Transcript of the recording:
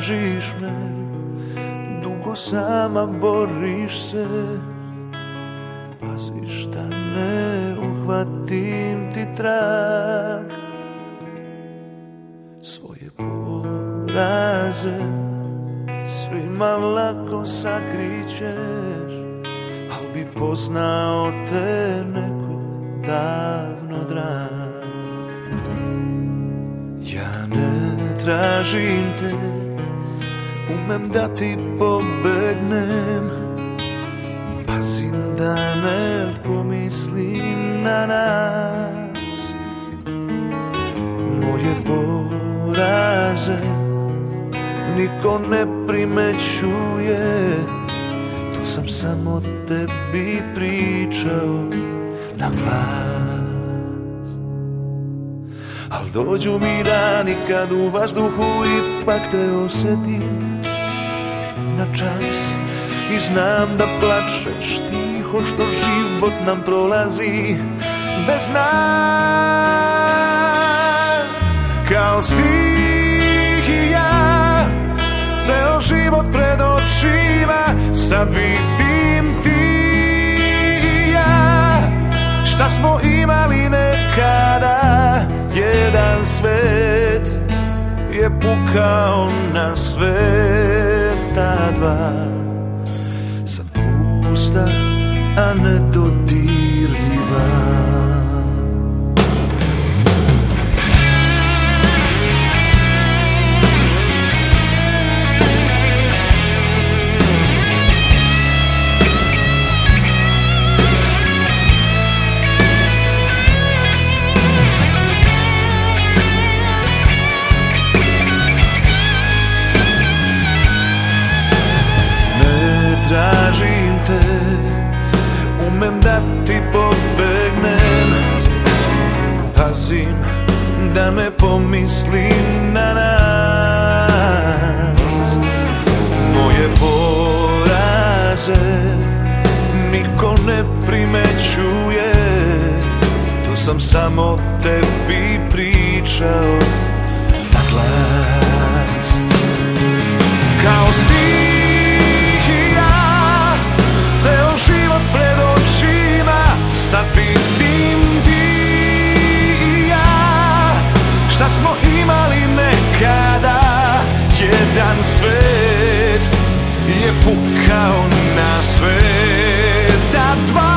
tražiš me, dugo sama boriš se. Paziš da ne uhvatim ti trag, svoje poraze svima lako sakrićeš, al bi poznao te neko davno drag. Ja ne tražim te, umem da ti pobegnem, pazim da ne pomislim na nas. Moje poraze niko ne primećuje, tu sam samo tebi pričao na glas. Al dođu mi dani kad u vazduhu ipak te osjetim na čas i znam da plačeš tiho što život nam prolazi bez nas. Kao stihija ceo život pred očima, sad vidim ti i ja šta smo imali nekada. Jedan svet je pukao na sveta dva, sad pusta, a nedodirljiva. Tražim te, umem da ti pobegnem, pazim da ne pomislim na nas. Moje poraze niko ne primećuje, to sam samo tebi pričao na glas. Kao ceo život pred očima, sad vidim ti i ja šta smo imali nekada. Jedan svet je pukao na sveta dva.